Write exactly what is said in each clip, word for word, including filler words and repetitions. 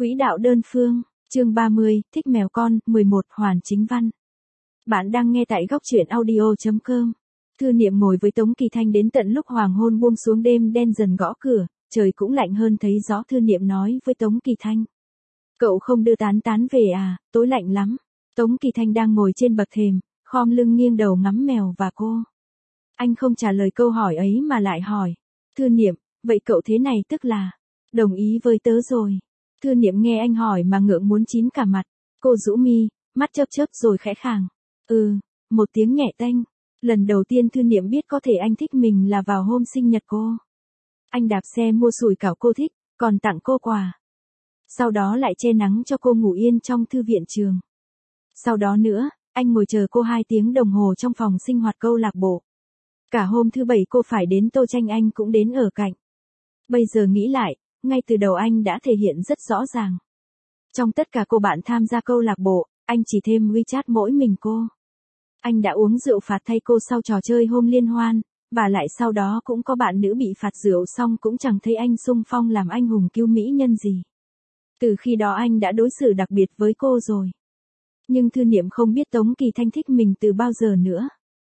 Quỹ đạo đơn phương, chương ba mươi, thích mèo con, mười một, Hoàn Chính Văn. Bạn đang nghe tại góc truyện audio chấm com. Thư Niệm ngồi với Tống Kỳ Thanh đến tận lúc hoàng hôn buông xuống, đêm đen dần gõ cửa, trời cũng lạnh hơn thấy gió. Thư Niệm nói với Tống Kỳ Thanh. Cậu không đưa Tán Tán về à, tối lạnh lắm. Tống Kỳ Thanh đang ngồi trên bậc thềm, khom lưng nghiêng đầu ngắm mèo và cô. Anh không trả lời câu hỏi ấy mà lại hỏi. Thư Niệm, vậy cậu thế này tức là đồng ý với tớ rồi. Thư Niệm nghe anh hỏi mà ngượng muốn chín cả mặt. Cô rũ mi, mắt chớp chớp rồi khẽ khàng. Ừ, một tiếng nhẹ tênh. Lần đầu tiên Thư Niệm biết có thể anh thích mình là vào hôm sinh nhật cô. Anh đạp xe mua sủi cảo cô thích, còn tặng cô quà. Sau đó lại che nắng cho cô ngủ yên trong thư viện trường. Sau đó nữa, anh ngồi chờ cô hai tiếng đồng hồ trong phòng sinh hoạt câu lạc bộ. Cả hôm thứ bảy cô phải đến Tô Tranh anh cũng đến ở cạnh. Bây giờ nghĩ lại, ngay từ đầu anh đã thể hiện rất rõ ràng. Trong tất cả cô bạn tham gia câu lạc bộ, anh chỉ thêm WeChat mỗi mình cô. Anh đã uống rượu phạt thay cô sau trò chơi hôm liên hoan, và lại sau đó cũng có bạn nữ bị phạt rượu xong cũng chẳng thấy anh xung phong làm anh hùng cứu mỹ nhân gì. Từ khi đó anh đã đối xử đặc biệt với cô rồi. Nhưng Thư Niệm không biết Tống Kỳ Thanh thích mình từ bao giờ nữa.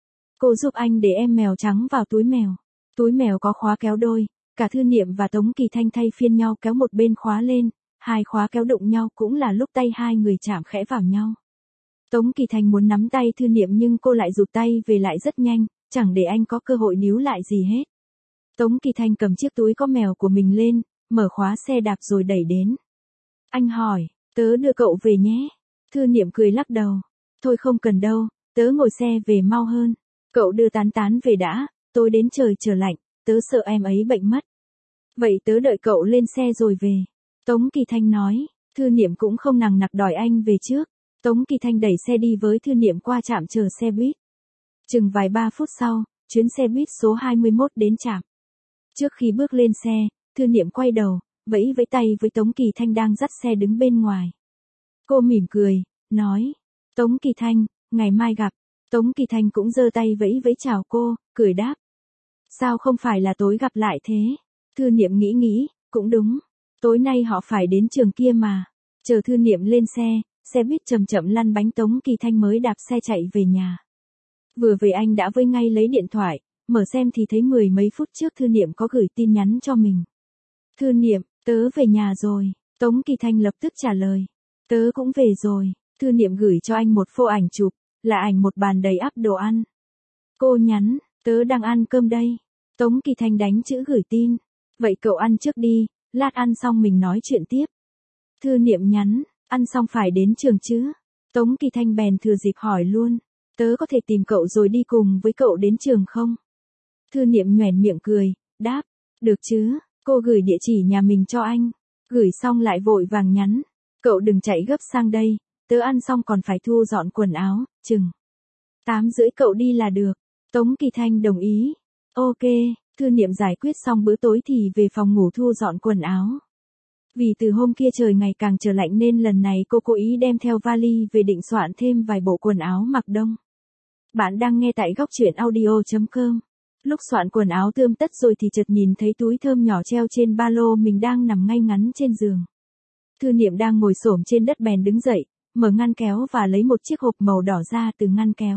Cô giúp anh để em mèo trắng vào túi mèo. Túi mèo có khóa kéo đôi, cả Thư Niệm và Tống Kỳ Thanh thay phiên nhau kéo một bên khóa lên, hai khóa kéo đụng nhau cũng là lúc tay hai người chạm khẽ vào nhau. Tống Kỳ Thanh muốn nắm tay Thư Niệm nhưng cô lại rụt tay về lại rất nhanh, chẳng để anh có cơ hội níu lại gì hết. Tống Kỳ Thanh cầm chiếc túi có mèo của mình lên, mở khóa xe đạp rồi đẩy đến. Anh hỏi, tớ đưa cậu về nhé. Thư Niệm cười lắc đầu. Thôi không cần đâu, tớ ngồi xe về mau hơn. Cậu đưa Tán Tán về đã, tôi đến trời trở lạnh, tớ sợ em ấy bệnh mất. Vậy tớ đợi cậu lên xe rồi về. Tống Kỳ Thanh nói. Thư Niệm cũng không nằng nặc đòi anh về trước. Tống Kỳ Thanh đẩy xe đi với Thư Niệm qua trạm chờ xe buýt. Chừng vài ba phút sau, chuyến xe buýt số hai mươi mốt đến trạm. Trước khi bước lên xe, Thư Niệm quay đầu, vẫy vẫy tay với Tống Kỳ Thanh đang dắt xe đứng bên ngoài. Cô mỉm cười, nói. Tống Kỳ Thanh, ngày mai gặp. Tống Kỳ Thanh cũng giơ tay vẫy vẫy chào cô, cười đáp. Sao không phải là tối gặp lại thế? Thư Niệm nghĩ nghĩ, cũng đúng. Tối nay họ phải đến trường kia mà. Chờ Thư Niệm lên xe, xe buýt chậm chậm lăn bánh. Tống Kỳ Thanh mới đạp xe chạy về nhà. Vừa về anh đã vơi ngay lấy điện thoại, mở xem thì thấy mười mấy phút trước Thư Niệm có gửi tin nhắn cho mình. Thư Niệm, tớ về nhà rồi. Tống Kỳ Thanh lập tức trả lời. Tớ cũng về rồi. Thư Niệm gửi cho anh một phô ảnh chụp, là ảnh một bàn đầy ắp đồ ăn. Cô nhắn, tớ đang ăn cơm đây. Tống Kỳ Thanh đánh chữ gửi tin. Vậy cậu ăn trước đi, lát ăn xong mình nói chuyện tiếp. Thư Niệm nhắn, ăn xong phải đến trường chứ. Tống Kỳ Thanh bèn thừa dịp hỏi luôn. Tớ có thể tìm cậu rồi đi cùng với cậu đến trường không? Thư Niệm nhoẻn miệng cười, đáp. Được chứ, cô gửi địa chỉ nhà mình cho anh. Gửi xong lại vội vàng nhắn. Cậu đừng chạy gấp sang đây, tớ ăn xong còn phải thu dọn quần áo, chừng tám rưỡi cậu đi là được. Tống Kỳ Thanh đồng ý. Ok, Thư Niệm giải quyết xong bữa tối thì về phòng ngủ thu dọn quần áo. Vì từ hôm kia trời ngày càng trở lạnh nên lần này cô cố ý đem theo vali về định soạn thêm vài bộ quần áo mặc đông. Bạn đang nghe tại góc truyện audio chấm com. Lúc soạn quần áo tươm tất rồi thì chợt nhìn thấy túi thơm nhỏ treo trên ba lô mình đang nằm ngay ngắn trên giường. Thư Niệm đang ngồi xổm trên đất bèn đứng dậy, mở ngăn kéo và lấy một chiếc hộp màu đỏ ra từ ngăn kéo.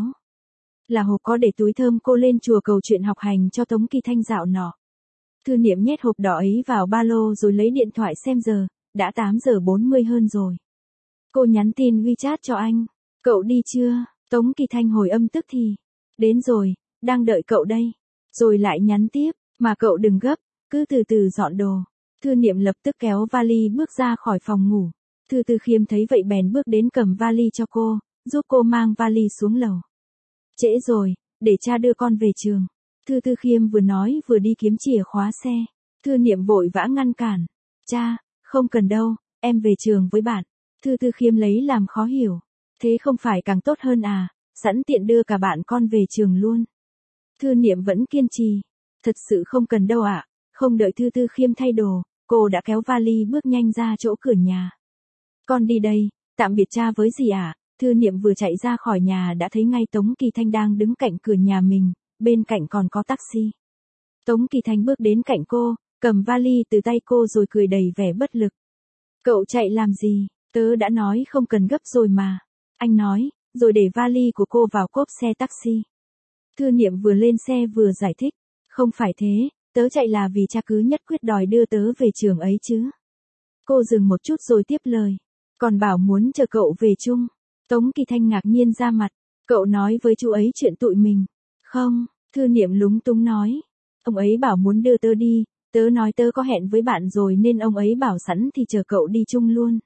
Là hộp có để túi thơm cô lên chùa cầu chuyện học hành cho Tống Kỳ Thanh dạo nọ. Thư Niệm nhét hộp đỏ ấy vào ba lô rồi lấy điện thoại xem giờ, đã tám giờ bốn mươi hơn rồi. Cô nhắn tin WeChat cho anh. Cậu đi chưa? Tống Kỳ Thanh hồi âm tức thì. Đến rồi, đang đợi cậu đây. Rồi lại nhắn tiếp, mà cậu đừng gấp, cứ từ từ dọn đồ. Thư Niệm lập tức kéo vali bước ra khỏi phòng ngủ. Thư Tư Khiêm thấy vậy bèn bước đến cầm vali cho cô, giúp cô mang vali xuống lầu. Trễ rồi, để cha đưa con về trường. Thư Tư Khiêm vừa nói vừa đi kiếm chìa khóa xe. Thư Niệm vội vã ngăn cản. Cha, không cần đâu, em về trường với bạn. Thư Tư Khiêm lấy làm khó hiểu. Thế không phải càng tốt hơn à, sẵn tiện đưa cả bạn con về trường luôn. Thư Niệm vẫn kiên trì. Thật sự không cần đâu ạ. Không đợi Thư Tư Khiêm thay đồ, cô đã kéo vali bước nhanh ra chỗ cửa nhà. Con đi đây, tạm biệt cha với dì ạ. Thư Niệm vừa chạy ra khỏi nhà đã thấy ngay Tống Kỳ Thanh đang đứng cạnh cửa nhà mình, bên cạnh còn có taxi. Tống Kỳ Thanh bước đến cạnh cô, cầm vali từ tay cô rồi cười đầy vẻ bất lực. Cậu chạy làm gì, tớ đã nói không cần gấp rồi mà. Anh nói, rồi để vali của cô vào cốp xe taxi. Thư Niệm vừa lên xe vừa giải thích, không phải thế, tớ chạy là vì cha cứ nhất quyết đòi đưa tớ về trường ấy chứ. Cô dừng một chút rồi tiếp lời, còn bảo muốn chờ cậu về chung. Tống Kỳ Thanh ngạc nhiên ra mặt, cậu nói với chú ấy chuyện tụi mình. Không, Thư Niệm lúng túng nói, ông ấy bảo muốn đưa tớ đi, tớ nói tớ có hẹn với bạn rồi nên ông ấy bảo sẵn thì chờ cậu đi chung luôn.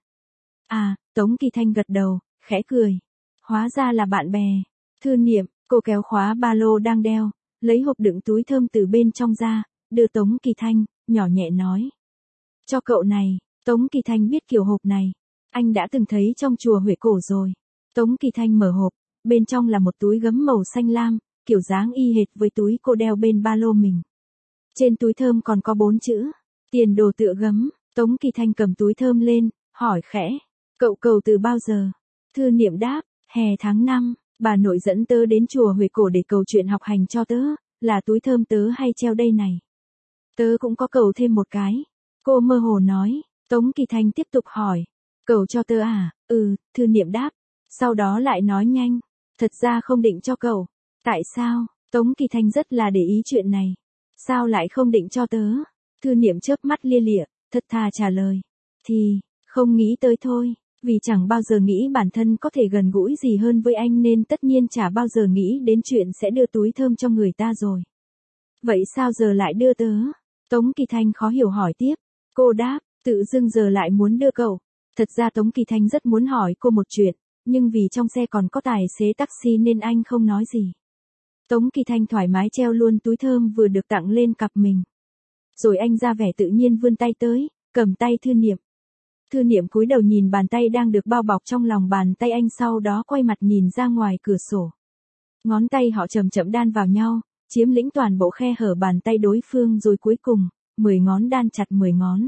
À, Tống Kỳ Thanh gật đầu, khẽ cười. Hóa ra là bạn bè. Thư Niệm, cô kéo khóa ba lô đang đeo, lấy hộp đựng túi thơm từ bên trong ra, đưa Tống Kỳ Thanh, nhỏ nhẹ nói. Cho cậu này, Tống Kỳ Thanh biết kiểu hộp này. Anh đã từng thấy trong chùa Huệ Cổ rồi. Tống Kỳ Thanh mở hộp, bên trong là một túi gấm màu xanh lam, kiểu dáng y hệt với túi cô đeo bên ba lô mình. Trên túi thơm còn có bốn chữ, tiền đồ tựa gấm. Tống Kỳ Thanh cầm túi thơm lên, hỏi khẽ, cậu cầu từ bao giờ? Thư Niệm đáp, hè tháng năm, bà nội dẫn tớ đến chùa Huệ Cổ để cầu chuyện học hành cho tớ, là túi thơm tớ hay treo đây này. Tớ cũng có cầu thêm một cái. Cô mơ hồ nói. Tống Kỳ Thanh tiếp tục hỏi, cầu cho tớ à? Ừ, Thư Niệm đáp. Sau đó lại nói nhanh, thật ra không định cho cậu. Tại sao? Tống Kỳ Thanh rất là để ý chuyện này. Sao lại không định cho tớ? Thư Niệm chớp mắt lia lịa, thật thà trả lời. Thì, không nghĩ tới thôi, vì chẳng bao giờ nghĩ bản thân có thể gần gũi gì hơn với anh nên tất nhiên chả bao giờ nghĩ đến chuyện sẽ đưa túi thơm cho người ta rồi. Vậy sao giờ lại đưa tớ? Tống Kỳ Thanh khó hiểu hỏi tiếp. Cô đáp, tự dưng giờ lại muốn đưa cậu. Thật ra Tống Kỳ Thanh rất muốn hỏi cô một chuyện, nhưng vì trong xe còn có tài xế taxi nên anh không nói gì. Tống Kỳ Thanh thoải mái treo luôn túi thơm vừa được tặng lên cặp mình. Rồi anh ra vẻ tự nhiên vươn tay tới, cầm tay Thư Niệm. Thư Niệm cúi đầu nhìn bàn tay đang được bao bọc trong lòng bàn tay anh, sau đó quay mặt nhìn ra ngoài cửa sổ. Ngón tay họ chậm chậm đan vào nhau, chiếm lĩnh toàn bộ khe hở bàn tay đối phương rồi cuối cùng, mười ngón đan chặt mười ngón.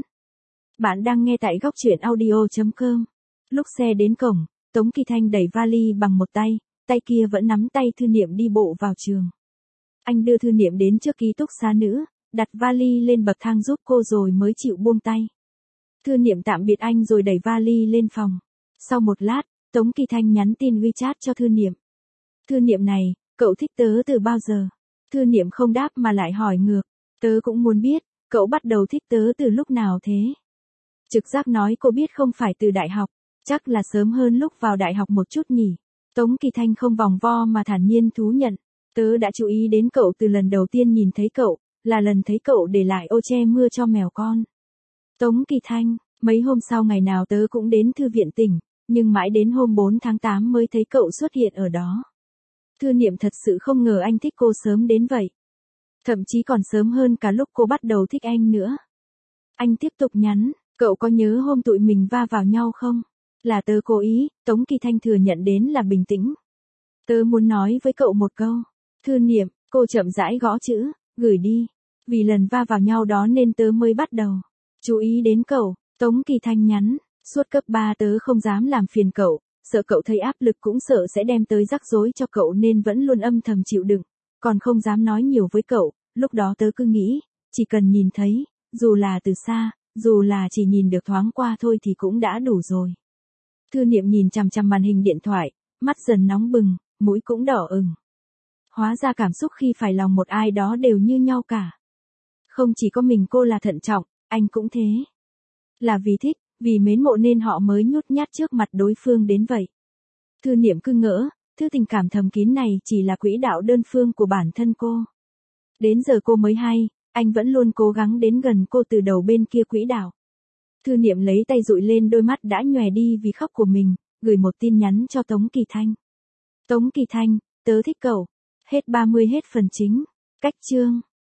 Bạn đang nghe tại góc truyện audio chấm com. Lúc xe đến cổng, Tống Kỳ Thanh đẩy vali bằng một tay, tay kia vẫn nắm tay Thư Niệm đi bộ vào trường. Anh đưa Thư Niệm đến trước ký túc xá nữ, đặt vali lên bậc thang giúp cô rồi mới chịu buông tay. Thư Niệm tạm biệt anh rồi đẩy vali lên phòng. Sau một lát, Tống Kỳ Thanh nhắn tin WeChat cho Thư Niệm. Thư Niệm này, cậu thích tớ từ bao giờ? Thư Niệm không đáp mà lại hỏi ngược. Tớ cũng muốn biết, cậu bắt đầu thích tớ từ lúc nào thế? Trực giác nói cô biết không phải từ đại học, chắc là sớm hơn lúc vào đại học một chút nhỉ. Tống Kỳ Thanh không vòng vo mà thản nhiên thú nhận. Tớ đã chú ý đến cậu từ lần đầu tiên nhìn thấy cậu, là lần thấy cậu để lại ô che mưa cho mèo con. Tống Kỳ Thanh, mấy hôm sau ngày nào tớ cũng đến thư viện tỉnh, nhưng mãi đến hôm bốn tháng tám mới thấy cậu xuất hiện ở đó. Thư Niệm thật sự không ngờ anh thích cô sớm đến vậy. Thậm chí còn sớm hơn cả lúc cô bắt đầu thích anh nữa. Anh tiếp tục nhắn, cậu có nhớ hôm tụi mình va vào nhau không? Là tớ cố ý, Tống Kỳ Thanh thừa nhận đến là bình tĩnh. Tớ muốn nói với cậu một câu. Thư Niệm, cô chậm rãi gõ chữ, gửi đi. Vì lần va vào nhau đó nên tớ mới bắt đầu chú ý đến cậu. Tống Kỳ Thanh nhắn, suốt cấp ba tớ không dám làm phiền cậu, sợ cậu thấy áp lực cũng sợ sẽ đem tới rắc rối cho cậu nên vẫn luôn âm thầm chịu đựng, còn không dám nói nhiều với cậu, lúc đó tớ cứ nghĩ, chỉ cần nhìn thấy, dù là từ xa, dù là chỉ nhìn được thoáng qua thôi thì cũng đã đủ rồi. Thư Niệm nhìn chằm chằm màn hình điện thoại, mắt dần nóng bừng, mũi cũng đỏ ửng. Hóa ra cảm xúc khi phải lòng một ai đó đều như nhau cả. Không chỉ có mình cô là thận trọng, anh cũng thế. Là vì thích, vì mến mộ nên họ mới nhút nhát trước mặt đối phương đến vậy. Thư Niệm cứ ngỡ, thứ tình cảm thầm kín này chỉ là quỹ đạo đơn phương của bản thân cô. Đến giờ cô mới hay, anh vẫn luôn cố gắng đến gần cô từ đầu bên kia quỹ đạo. Thư Niệm lấy tay dụi lên đôi mắt đã nhòe đi vì khóc của mình, gửi một tin nhắn cho Tống Kỳ Thanh. Tống Kỳ Thanh, tớ thích cậu. Hết ba mươi hết phần chính. Cách chương.